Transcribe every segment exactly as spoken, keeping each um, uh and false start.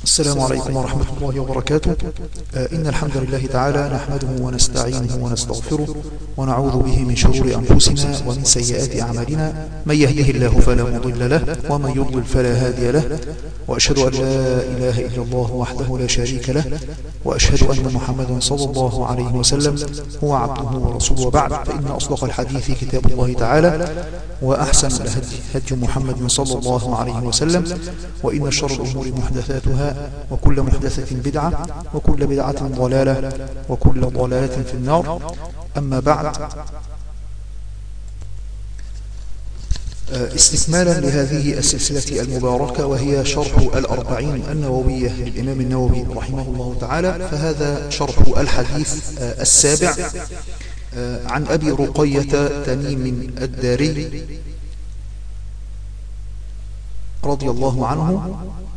السلام عليكم ورحمة الله وبركاته. آه إن الحمد لله تعالى نحمده ونستعينه ونستغفره ونعوذ به من شرور أنفسنا ومن سيئات أعمالنا. من يهده الله فلا مضل له ومن يضلل فلا هادي له، وأشهد أن لا إله إلا الله وحده لا شريك له، وأشهد أن محمدا صلى الله عليه وسلم هو عبده ورسوله. وبعد، فإن أصدق الحديث كتاب الله تعالى، وأحسن الهدي هدي محمد صلى الله عليه وسلم، وإن شر الأمور محدثاتها، وكل محدثة بدعة، وكل بدعة ضلالة، وكل ضلالة في النار. أما بعد، استكمالا لهذه السلسلة المباركة وهي شرح الأربعين النووية للإمام النووي رحمه الله تعالى، فهذا شرح الحديث السابع عن أبي رقية تميم الداري رضي الله عنه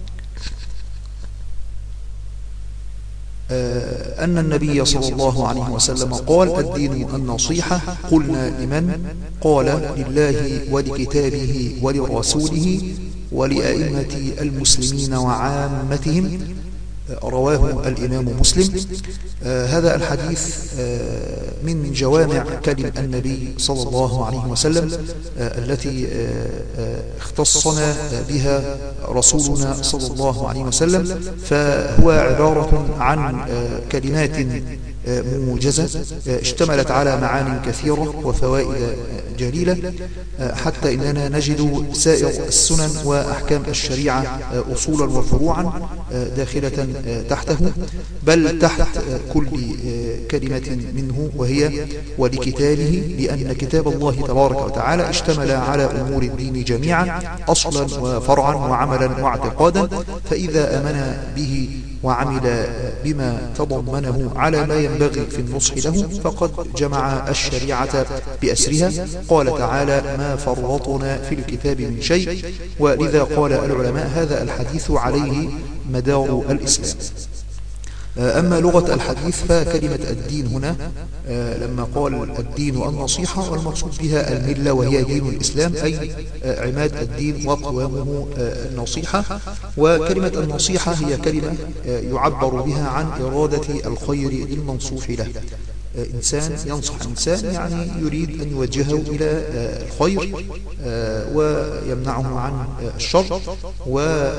أن النبي صلى الله عليه وسلم قال: الدين النصيحة. قلنا: لمن؟ قال: لله ولكتابه ولرسوله ولأئمة المسلمين وعامتهم. رواه الإمام مسلم. آه هذا الحديث آه من جوامع كلم النبي صلى الله عليه وسلم آه التي آه اختصنا بها رسولنا صلى الله عليه وسلم، فهو عبارة عن آه كلمات آه موجزة آه اشتملت على معان كثيرة وفوائد جليلة، آه حتى إننا نجد سائر السنن وأحكام الشريعة آه أصولا وفروعا آه داخلة تحته، بل تحت كل كلمة منه، وهي ولكتابه، لأن كتاب الله تبارك وتعالى اشتمل على أمور الدين جميعا، أصلا وفرعا وعملا واعتقادا، فإذا آمن به وعمل بما تضمنه على ما ينبغي في النصح له فقد جمع الشريعة بأسرها. قال تعالى: ما فرطنا في الكتاب من شيء. ولذا قال العلماء: هذا الحديث عليه مدار الإسلام. أما لغة الحديث فكلمة الدين هنا لما قال الدين النصيحة، والمقصود بها الملة وهي دين الإسلام، أي عماد الدين وقوامه النصيحة. وكلمة النصيحة هي كلمة يعبر بها عن إرادة الخير للمنصوح له. إنسان ينصح إنسان يعني يريد أن يوجهه إلى الخير ويمنعه عن الشر. و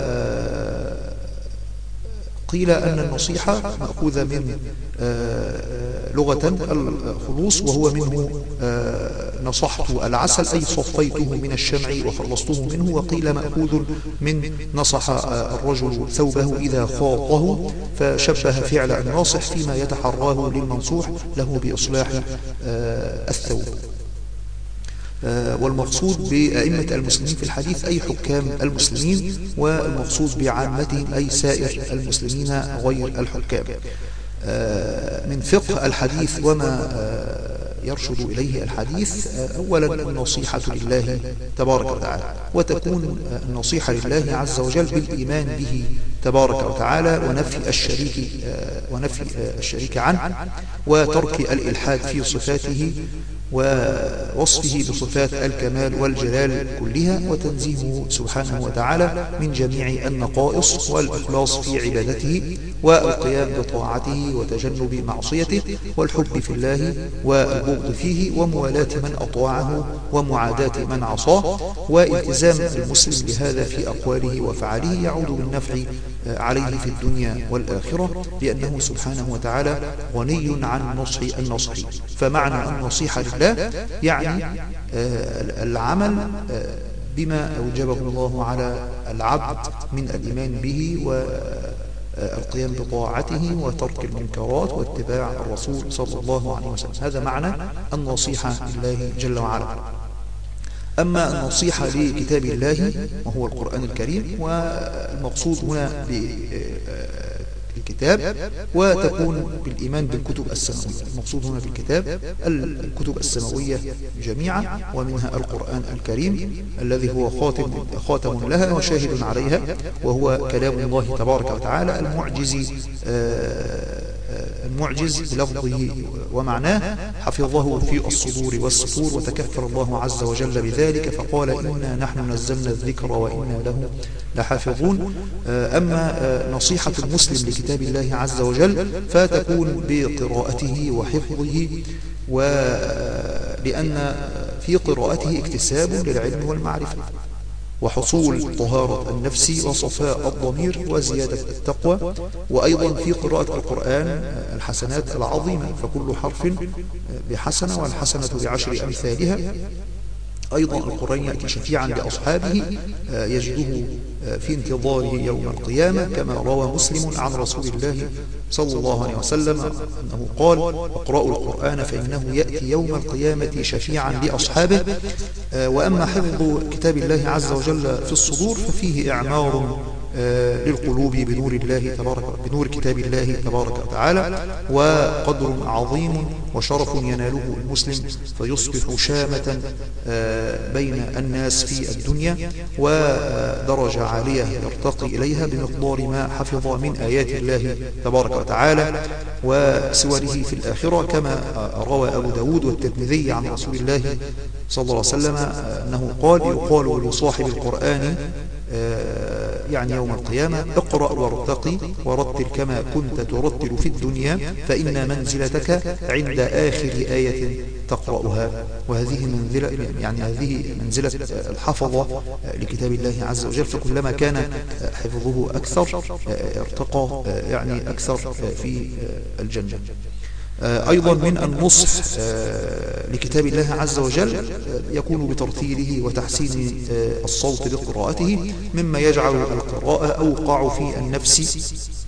قيل أن النصيحة مأخوذة من لغة الخلوص، وهو منه نصحت العسل، أي صفيته من الشمع وخلصته منه. وقيل مأخوذ من نصح الرجل ثوبه إذا خاطه، فشبه فعل الناصح فيما يتحراه للمنصوح له بإصلاح الثوب. والمقصود بأئمة المسلمين في الحديث أي حكام المسلمين، والمقصود بعامتهم أي سائر المسلمين غير الحكام. من فقه الحديث وما يرشد إليه الحديث: أولا النصيحة لله تبارك وتعالى، وتكون النصيحة لله عز وجل بالإيمان به تبارك وتعالى، ونفي الشريك ونفي الشريك عنه، وترك الإلحاد في صفاته، ووصفه بصفات الكمال والجلال كلها، وتنزيهه سبحانه وتعالى من جميع النقائص، والإخلاص في عبادته، والقيام بطاعته وتجنب معصيته، والحب في الله والبغض فيه، وموالاة من أطاعه ومعاداة من عصاه، والتزام المسلم بهذا في أقواله وفعله يعود بالنفع عليه في الدنيا والآخرة، لأنه سبحانه وتعالى غني عن نصح النصح. فمعنى النصيحة لله يعني العمل بما أوجبه الله على العبد من الإيمان به والقيام بطاعته وترك المنكرات واتباع الرسول صلى الله عليه وسلم. هذا معنى النصيحة لله جل وعلا. أما النصيحة لكتاب الله وهو القرآن الكريم، والمقصود هنا بالكتاب وتكون بالإيمان بالكتب السماوية. المقصود هنا بالكتاب الكتب السماوية جميعا، ومنها القرآن الكريم الذي هو خاتم, خاتم لها وشاهد عليها، وهو كلام الله تبارك وتعالى المعجز المعجز بلفظه ومعناه حفظه في الصدور والسطور، وتكفل الله عز وجل بذلك فقال إنا نحن نزلنا الذكر وإنا له لحافظون. أما نصيحة المسلم لكتاب الله عز وجل فتكون بقراءته وحفظه، ولأن في قراءته اكتساب للعلم والمعرفة وحصول طهارة النفس وصفاء الضمير وزيادة التقوى. وأيضا في قراءة القرآن الحسنات العظيمة، فكل حرف بحسنة والحسنة بعشر أمثالها. أيضا القرآن يأتي شفيعا لأصحابه يجده في انتظاره يوم القيامة، كما روى مسلم عن رسول الله صلى الله عليه وسلم أنه قال اقرأوا القرآن فإنه يأتي يوم القيامة شفيعا لأصحابه. وأما حفظ كتاب الله عز وجل في الصدور ففيه إعمار للقلوب بنور الله تبارك بنور كتاب الله تبارك وتعالى، وقدر عظيم وشرف يناله المسلم فيصبح شامة بين الناس في الدنيا، ودرجة عالية يرتقي إليها بمقدار ما حفظ من آيات الله تبارك وتعالى وسوره في الآخرة، كما روى أبو داود والترمذي عن رسول الله صلى الله عليه وسلم أنه قال يقال لصاحب القرآن يعني يوم القيامة اقرأ وارتقي ورتل كما كنت ترتل في الدنيا فإن منزلتك عند آخر آية تقرأها. وهذه منزلة يعني هذه منزلة الحفظة لكتاب الله عز وجل، فكلما كان حفظه أكثر ارتقى يعني أكثر في الجنة. أيضا من النصح لكتاب الله عز وجل يكون بترتيله وتحسين الصوت بقراءته، مما يجعل القراءة أوقع في النفس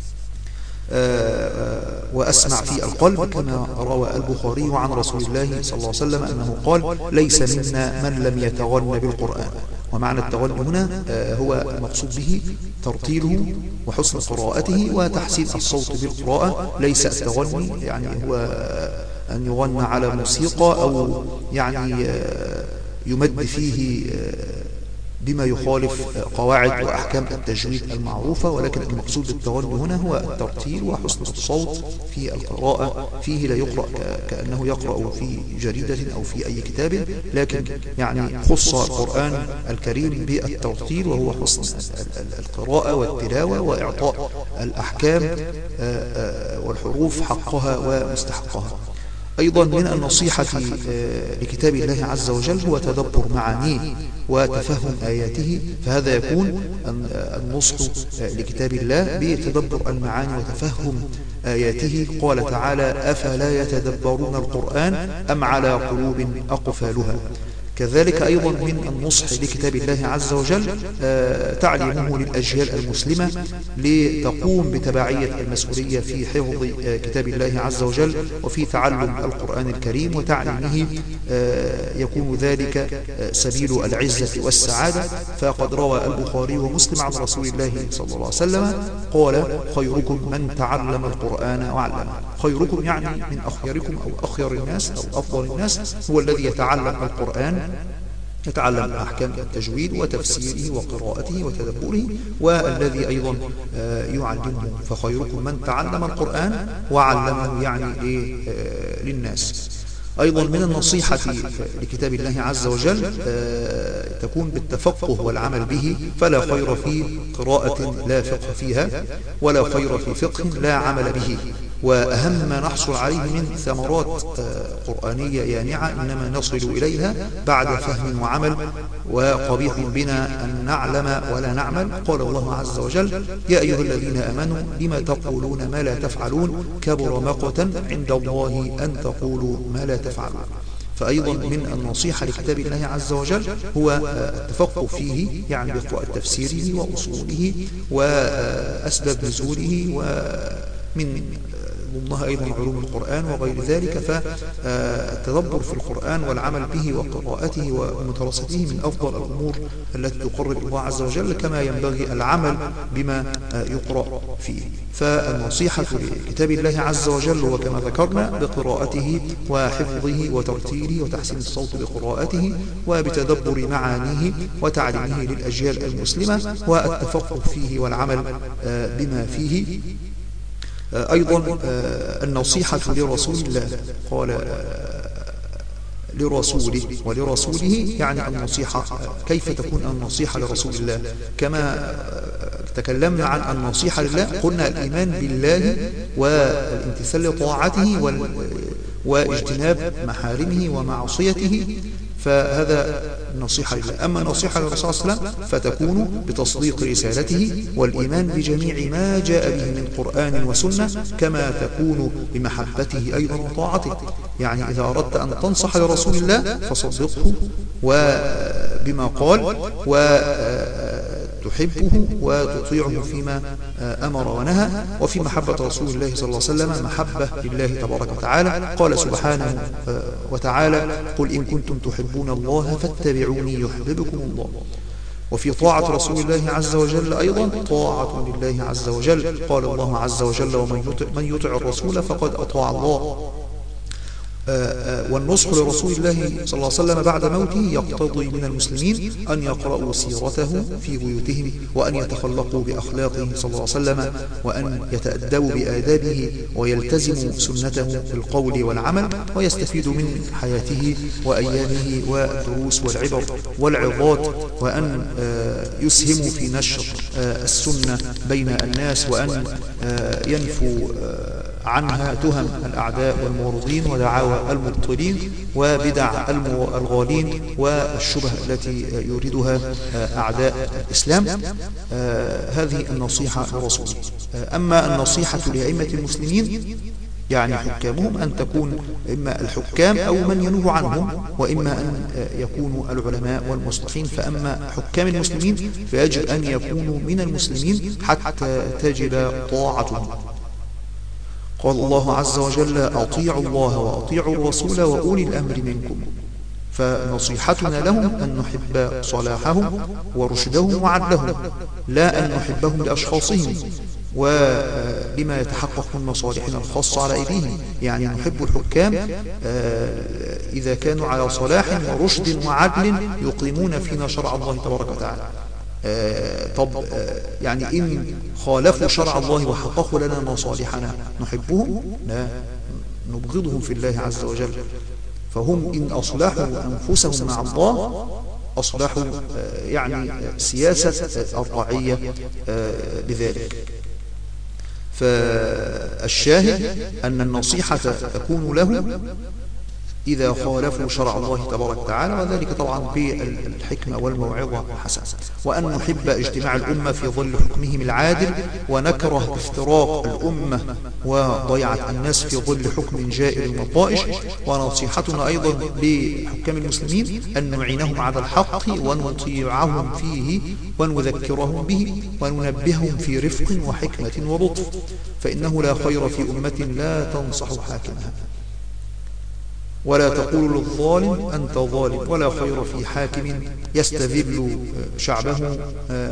وأسمع في القلب، كما روى البخاري عن رسول الله صلى الله عليه وسلم أنه قال ليس منا من لم يتغن بالقرآن. ومعنى التغني هنا هو المقصود به ترتيله وحسن قراءته وتحسين الصوت بالقراءة، ليس التغني يعني هو أن يغنى على موسيقى أو يعني يمد فيه بما يخالف قواعد وأحكام التجويد المعروفة، ولكن المقصود بالتغني هنا هو الترتيل وحسن الصوت في القراءة، فيه لا يقرأ كأنه يقرأ في جريدة أو في أي كتاب، لكن يعني خص القرآن الكريم بالترتيل وهو حسن القراءة والتلاوة وإعطاء الأحكام والحروف حقها ومستحقها. أيضا من النصيحة لكتاب الله عز وجل هو تدبر معانيه وتفهم آياته، فهذا يكون النصح لكتاب الله بتدبر المعاني وتفهم آياته. قال تعالى أفلا يتدبرون القرآن أم على قلوب أقفالها. كذلك أيضا من النصح لكتاب الله عز وجل تعليمه للأجيال المسلمة لتقوم بتبعية المسؤولية في حفظ كتاب الله عز وجل وفي تعلم القرآن الكريم وتعليمه، يكون ذلك سبيل العزة والسعادة. فقد روى البخاري ومسلم عن رسول الله صلى الله عليه وسلم قال خيركم من تعلم القرآن وعلمه. خيركم يعني من أخيركم أو أخير الناس أو أفضل الناس هو الذي يتعلم القرآن، يتعلم أحكام التجويد وتفسيره وقراءته وتدبره، والذي أيضا يعلمه. فخيركم من تعلم القرآن وعلمه يعني للناس. أيضا من النصيحة لكتاب الله عز وجل تكون بالتفقه والعمل به، فلا خير في قراءة لا فقه فيها ولا خير في فقه لا عمل به. وأهم ما نحصل عليه من ثمرات قرآنية يانعة إنما نصل إليها بعد فهم وعمل، وقبيح بنا أن نعلم ولا نعمل. قال الله عز وجل يا أيها الذين آمنوا لما تقولون ما لا تفعلون كبر مقتا عند الله أن تقولوا ما لا تفعلون. فأيضا من النصيحة لكتاب الله عز وجل هو التفقه فيه، يعني بقراءة تفسيره وأصوله وأسباب نزوله ومن ضمنها أيضا علوم القرآن وغير ذلك. فالتدبر في القرآن والعمل به وقراءته ومدرسته من أفضل الأمور التي تقرب الله عز وجل، كما ينبغي العمل بما يقرأ فيه. فالنصيحة لكتاب الله عز وجل وكما ذكرنا بقراءته وحفظه وترتيله وتحسين الصوت بقراءته وبتدبر معانيه وتعليمه للأجيال المسلمة والتفقه فيه والعمل بما فيه. أيضا النصيحة لرسول الله، قال لرسوله ولرسوله، يعني النصيحة كيف تكون النصيحة لرسول الله؟ كما تكلمنا عن النصيحة لله قلنا الإيمان بالله والامتثال لطاعته واجتناب محارمه ومعصيته، فهذا النصيحة لله. أما النصيحة للرسول صلى الله عليه وسلم فتكون بتصديق رسالته والإيمان بجميع ما جاء به من قرآن وسنة، كما تكون بمحبته أيضا وطاعته. يعني إذا أردت أن تنصح لرسول الله فصدقه وبما قال وتحبه وتطيعه فيما أمر ونهى. وفي محبة رسول الله صلى الله عليه وسلم محبة لله تبارك وتعالى، قال سبحانه وتعالى: قل إن كنتم تحبون الله فاتبعوني يحببكم الله. وفي طاعة رسول الله عز وجل أيضا طاعة لله عز وجل، قال الله عز وجل: ومن يطع, من يطع الرسول فقد أطاع الله. والنصح لرسول الله صلى الله عليه وسلم بعد موته يقتضي من المسلمين أن يقرأوا سيرته في بيوتهم، وأن يتخلقوا بأخلاقه صلى الله عليه وسلم، وأن يتأدبوا بآدابه ويلتزموا سنته في القول والعمل، ويستفيدوا من حياته وأيامه والدروس والعبر والعظات، وأن يسهموا في نشر السنة بين الناس، وأن ينفوا عنها تهم الأعداء والمعرضين ودعاوى المبطلين وبدع الغالين والشبه التي يريدها أعداء الإسلام. هذه النصيحة لرسوله. أما النصيحة لأئمة المسلمين يعني حكامهم، أن تكون إما الحكام أو من ينوب عنهم، وإما أن يكونوا العلماء والمصلحين. فأما حكام المسلمين فيجب أن يكونوا من المسلمين حتى تجب طاعتهم. قال الله عز وجل: أطيعوا الله وأطيعوا الرسول وأولي الأمر منكم. فنصيحتنا لهم أن نحب صلاحهم ورشدهم وعدلهم، لا أن نحبهم لأشخاصهم ولما يتحقق من مصالحنا الخاصة على أيديهم. يعني نحب الحكام إذا كانوا على صلاح ورشد وعدل يقيمون فينا شرع الله تبارك وتعالى. آه طب آه يعني إن خالفوا شرع الله وحققوا لنا مصالحنا نحبهم؟ لا، نبغضهم في الله عز وجل. فهم إن أصلحوا أنفسهم مع الله أصلحوا آه يعني سياسة الرعية آه بذلك. فالشاهد أن النصيحة تكون له إذا خالفوا شرع الله تبارك وتعالى، وذلك طبعا بالحكمة والموعظة الحسنة. وأن نحب اجتماع الأمة في ظل حكمهم العادل، ونكره افتراق الأمة وضيعة الناس في ظل حكم جائر وطائش. ونصيحتنا أيضا لحكام المسلمين أن نعينهم على الحق ونطيعهم فيه ونذكرهم به وننبههم في رفق وحكمة ولطف، فإنه لا خير في أمة لا تنصح حاكمها، ولا تقول للظالم أنت ظالم، ولا خير في حاكم يستذل شعبه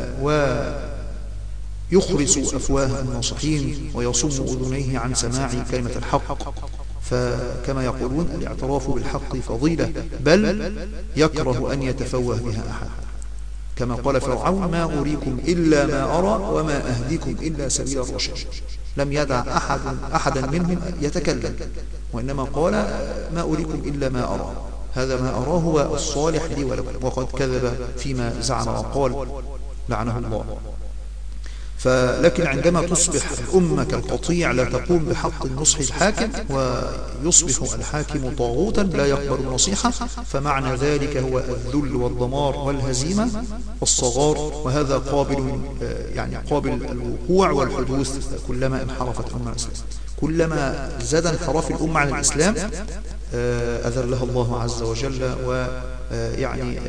ويخرس أفواه الناصحين ويصم أذنيه عن سماع كلمة الحق. فكما يقولون: الاعتراف بالحق فضيلة، بل يكره أن يتفوه بها أحد. كما قال فرعون: ما أريكم إلا ما أرى وما أهديكم إلا سبيل الرشد. لم يدع أحد أحدا منهم يتكلم، وإنما قال: ما أريكم إلا ما أرى، هذا ما أراه هو الصالح لي ولكم، وقد كذب فيما زعم وقال لعنه الله. فلكن عندما تصبح الأمة كالقطيع لا تقوم بحق النصح الحاكم، ويصبح الحاكم طاغوتا لا يقبل النصيحة، فمعنى ذلك هو الذل والدمار والهزيمة والصغار، وهذا قابل يعني قابل الوقوع والحدوث كلما انحرفت الأمة الإسلام. كلما زاد انحراف الأمة عن الإسلام أذلها الله عز وجل، ويعني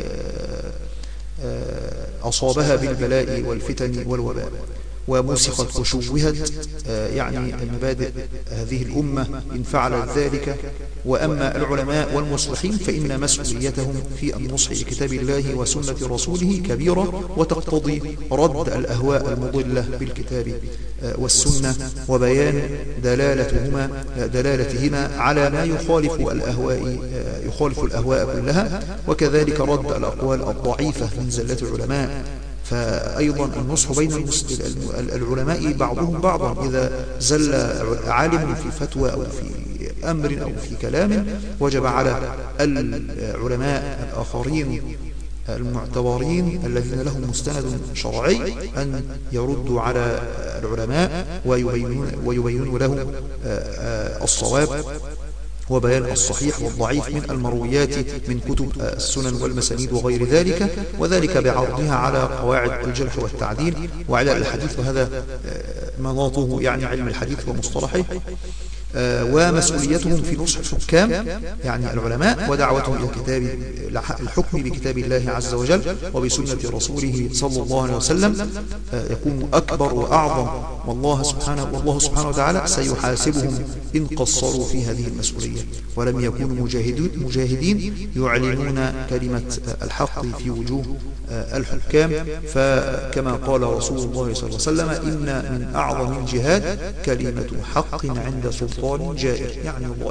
أصابها بالبلاء والفتن والوباء، ومسخت وشوهت يعني المبادئ هذه الأمة إن فعلت ذلك. وأما العلماء والمصلحين فإن مسؤوليتهم في النصح لكتاب الله وسنة رسوله كبيرة، وتقتضي رد الأهواء المضلة بالكتاب والسنة، وبيان دلالتهما دلالتهما على ما يخالف الأهواء يخالف الأهواء كلها، وكذلك رد الأقوال الضعيفة من زلة العلماء. فأيضا النصح بين العلماء بعضهم بعضا، إذا زل عالم في فتوى أو في أمر أو في كلام وجب على العلماء الآخرين المعتبرين الذين لهم مستند شرعي أن يردوا على العلماء ويبينون, ويبينون لهم الصواب وبيان الصحيح والضعيف من المرويات من كتب السنن والمسانيد وغير ذلك، وذلك بعرضها على قواعد الجرح والتعديل وعلى الحديث، وهذا مناطه يعني علم الحديث ومصطلحه. ومسؤوليتهم في نصح الحكام يعني العلماء، ودعوتهم إلى كتاب الحكم بكتاب الله عز وجل وبسنة رسوله صلى الله عليه وسلم يكون أكبر وأعظم، والله سبحانه, والله سبحانه وتعالى سيحاسبهم إن قصروا في هذه المسؤولية ولم يكونوا مجاهدين يعلنون كلمة الحق في وجوه الحكام. فكما قال رسول الله صلى الله عليه وسلم: إن من أعظم الجهاد كلمة حق عند سلطان جائر، يعني الله.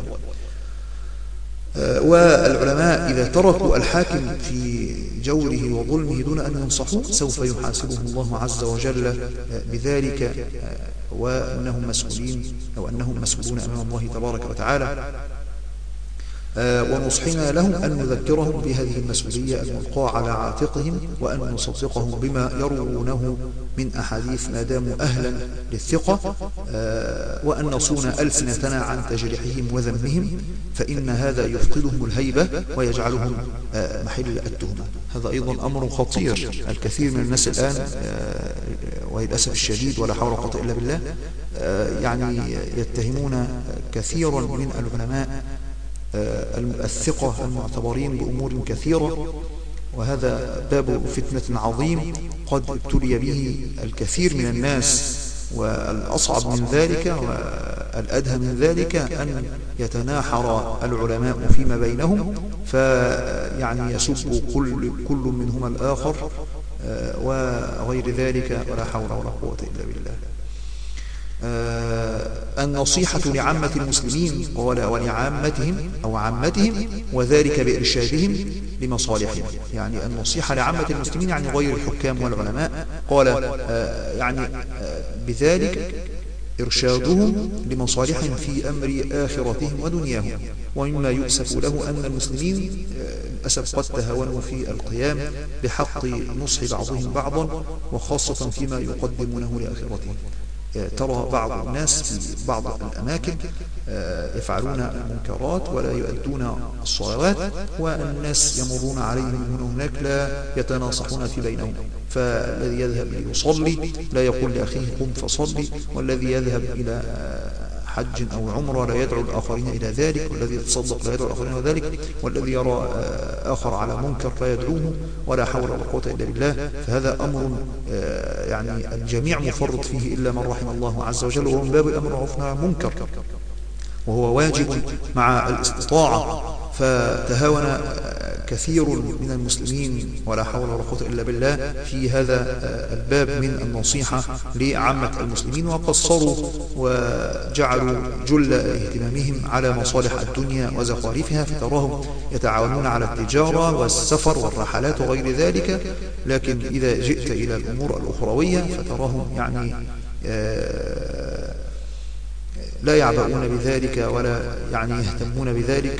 والعلماء إذا تركوا الحاكم في جوره وظلمه دون أن ينصحوه سوف يحاسبهم الله عز وجل بذلك، وأنهم مسؤولين أو أنهم مسؤولون أمام الله تبارك وتعالى. ونصحنا لهم أن نذكرهم بهذه المسؤولية الملقاة على عاتقهم، وأن نصدقهم بما يروونه من أحاديث ما داموا أهلا للثقة، وأن نصون ألسنتنا عن تجريحهم وذمهم، فإن هذا يفقدهم الهيبة ويجعلهم محل التهمة. هذا أيضا أمر خطير. الكثير من الناس الآن وللأسف الشديد ولا حول ولا قوة إلا بالله يعني يتهمون كثيرا من العلماء الثقة المعتبرين بأمور كثيرة، وهذا باب فتنة عظيم قد ابتلي به الكثير من الناس. والأصعب من ذلك والأدهى من ذلك أن يتناحر العلماء فيما بينهم، فيعني يسب كل, كل منهما الآخر وغير ذلك، ولا حول ولا قوة إلا بالله. آه النصيحة لعامة المسلمين ولعامتهم أو عامتهم، وذلك بإرشادهم لمصالحهم. يعني النصيحة لعامة المسلمين يعني غير الحكام والعلماء، قال آه يعني آه بذلك إرشادهم لمصالحهم في أمر آخرتهم ودنياهم. ومما يؤسف له أن المسلمين للأسف قد تهاونوا في القيام بحق نصح بعضهم بعضا، وخاصة فيما يقدمونه لآخرتهم. ترى بعض الناس في بعض الأماكن يفعلون المنكرات ولا يؤدون الصلوات، والناس يمرون عليهم من هناك لا يتناصحون في بينهم. فالذي يذهب ليصلي لا يقول لأخيه قم فصلي، والذي يذهب إلى حج أو عمره لا يدعو الآخرين إلى ذلك، والذي يتصدق لا يدعو الآخرين إلى ذلك، والذي يرى آخر على منكر لا يدعوه، ولا حول ولا قوة إلا بالله. فهذا أمر يعني الجميع مفرط فيه إلا من رحم الله عز وجل، وهو من باب الأمر بالمعروف والنهي عن المنكر، وهو واجب مع الاستطاعة. فتهاون كثير من المسلمين ولا حول ولا قوة إلا بالله في هذا الباب من النصيحة لعامة المسلمين، وقصروا وجعلوا جل اهتمامهم على مصالح الدنيا وزخارفها، فتراهم يتعاونون على التجارة والسفر والرحلات وغير ذلك. لكن إذا جئت إلى الأمور الأخروية فتراهم يعني لا يعبؤون بذلك ولا يعني يهتمون بذلك.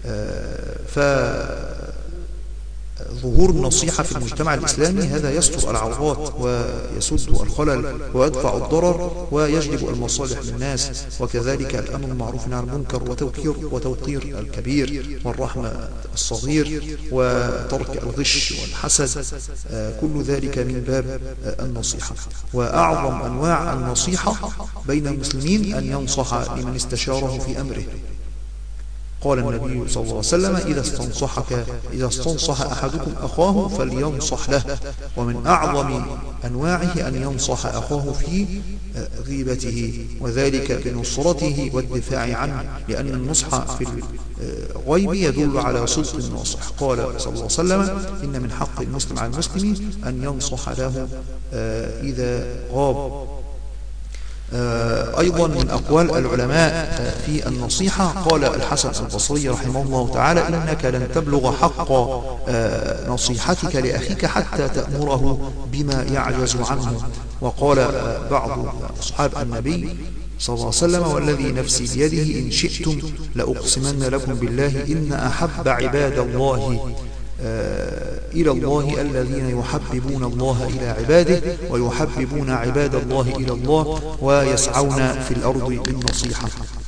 فظهور النصيحة في المجتمع الإسلامي هذا يستر العورات ويسد الخلل ويدفع الضرر ويجلب المصالح للناس، وكذلك الأمر بالمعروف والنهي عن المنكر وتوقير وتوقير الكبير والرحمة الصغير وترك الغش والحسد، كل ذلك من باب النصيحة. وأعظم أنواع النصيحة بين المسلمين أن ينصح لمن استشاره في أمره. قال النبي صلى الله عليه وسلم: إذا استنصحك إذا استنصح أحدكم أخاه فلينصح له. ومن أعظم أنواعه أن ينصح أخاه في غيبته، وذلك بنصرته والدفاع عنه، لأن النصح في الغيب يدل على صدق الناصح. قال صلى الله عليه وسلم: إن من حق المسلم على المسلم أن ينصح له إذا غاب. أيضا من أقوال العلماء في النصيحة قال الحسن البصري رحمه الله تعالى: إنك لن تبلغ حق نصيحتك لأخيك حتى تأمره بما يعجز عنه. وقال بعض أصحاب النبي صلى الله عليه وسلم: والذي نفسي بيده إن شئتم لأقسمن لكم بالله إن أحب عباد الله إلى الله الذين يحببون الله إلى عباده ويحببون عباد الله إلى الله ويسعون في الأرض بالنصيحة.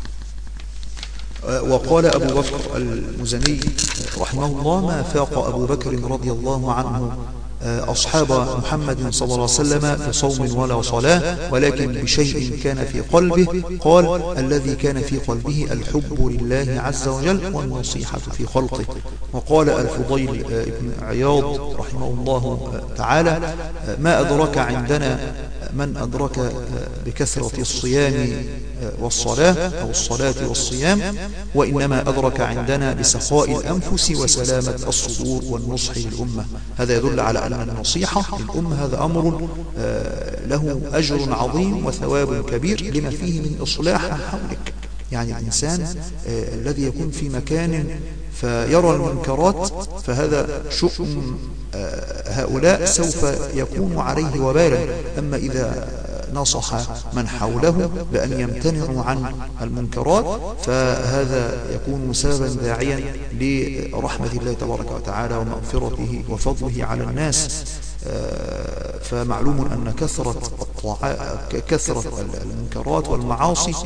وقال أبو بكر المزني رحمه الله: ما فاق أبو بكر رضي الله عنه أصحاب محمد صلى الله عليه وسلم بصوم ولا صلاة، ولكن بشيء كان في قلبه. قال: الذي كان في قلبه الحب لله عز وجل والنصيحة في خلقه. وقال الفضيل بن عياض رحمه الله تعالى: ما أدرك عندنا من أدرك بكثرة الصيام والصلاة أو الصلاة والصيام، وإنما أدرك عندنا بسخاء الأنفس وسلامة الصدور والنصح للأمة. هذا يدل على أن النصيحة للأمة هذا أمر له أجر عظيم وثواب كبير لما فيه من إصلاح حولك. يعني الإنسان الذي يكون في مكان فيرى المنكرات فهذا شؤم هؤلاء سوف يكون عليه وبالا. أما إذا نصح من حوله بأن يمتنعوا عن المنكرات فهذا يكون سببا داعيا لرحمة الله تبارك وتعالى ومغفرته وفضله على الناس. فمعلوم أن كثرة كثرة المنكرات والمعاصي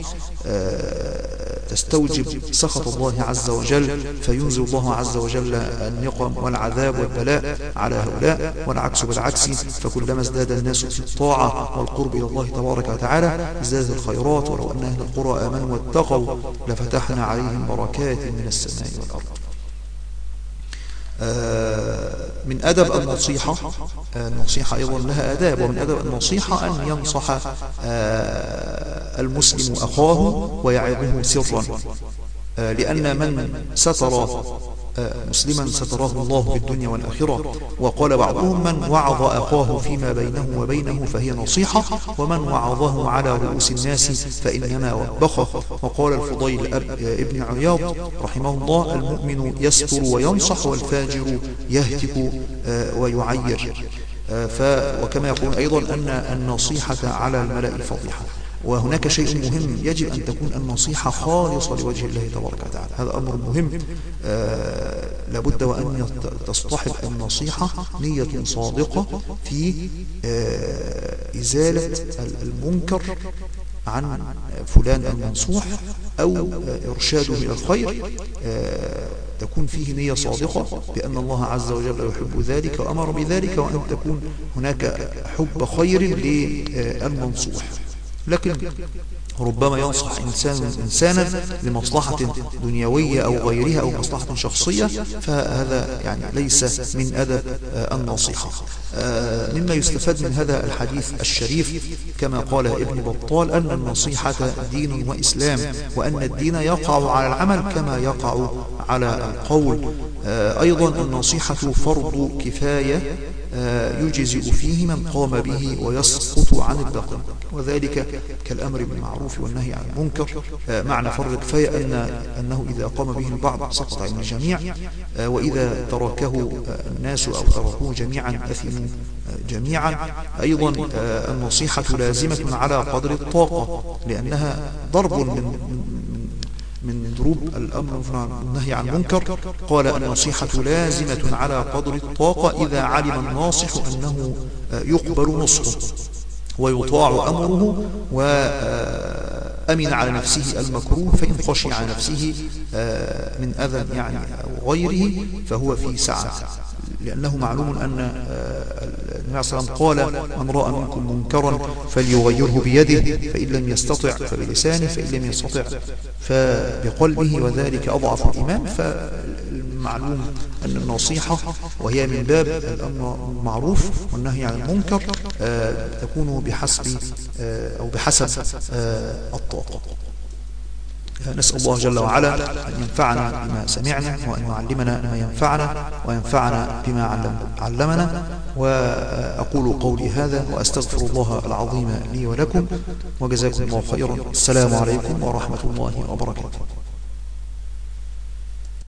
تستوجب سخط الله عز وجل، فينزل الله عز وجل النقم والعذاب والبلاء على هؤلاء، والعكس بالعكس. فكلما ازداد الناس في الطاعة والقرب إلى الله تبارك وتعالى ازدادت الخيرات. ولو أن أهل القرى آمنوا واتقوا لفتحنا عليهم بركات من السماء والأرض. من أدب النصيحة، النصيحة أيضا لها آداب، ومن أدب النصيحة أن ينصح المسلم أخاه ويعظه سرا، لأن من ستر مسلما ستره الله في الدنيا والآخرة. وقال بعضهم: من وعظ أخاه فيما بينه وبينه فهي نصيحة، ومن وعظه على رؤوس الناس فإنما وبخه. وقال الفضيل ابن عياض رحمه الله: المؤمن يستر وينصح، والفاجر يهتك ويعير. وكما يقول أيضا أن النصيحة على الملأ فضيحة. وهناك شيء مهم، يجب أن تكون النصيحة خالصة لوجه الله تبارك وتعالى. هذا أمر مهم. آه لابد وأن تصطحب النصيحة نية صادقة في آه إزالة المنكر عن فلان المنصوح أو إرشاده إلى الخير. آه تكون فيه نية صادقة بأن الله عز وجل يحب ذلك وأمر بذلك، وأن تكون هناك حب خير للمنصوح. لكن ربما ينصح إنسان إنسانا لمصلحة دنيوية أو غيرها أو مصلحة شخصية، فهذا يعني ليس من أدب النصيحة. مما يستفاد من هذا الحديث الشريف كما قال ابن بطال أن النصيحة دين وإسلام، وأن الدين يقع على العمل كما يقع على القول. أيضا النصيحة فرض كفاية يجزئ فيه من قام به ويسقط عن الباقين، وذلك كالأمر بالمعروف والنهي عن المنكر. معنى فرض كفاية أن أنه إذا قام به البعض سقط عن الجميع، وإذا تركه الناس أو تركوه جميعا أثموا جميعا. أيضا النصيحة لازمة على قدر الطاقة، لأنها ضرب من من ضروب الأمر والنهي عن المنكر. قال: النصيحة لازمة على قدر الطاقة إذا علم الناصح أنه يقبل نصحه ويطاع أمره وأمن على نفسه المكروه، فإن خشي على نفسه من أذى يعني أو غيره فهو في سعة. لأنه معلوم أن النبي صلى الله عليه وسلم قال: من رأى منكم منكرا فليغيره بيده، فإن لم يستطع فبلسانه، فإن لم يستطع فبقلبه، وذلك أضعف الإيمان. فالمعلوم أن النصيحة وهي من باب الأمر بالمعروف والنهي عن المنكر تكون بحسب أو بحسب الطاقة. نسأل الله جل وعلا أن ينفعنا بما سمعنا، وأن يعلمنا ما ينفعنا، وينفعنا بما علم علمنا. وأقول قولي هذا وأستغفر الله العظيم لي ولكم، وجزاكم الله خيرا. السلام عليكم ورحمة الله وبركاته.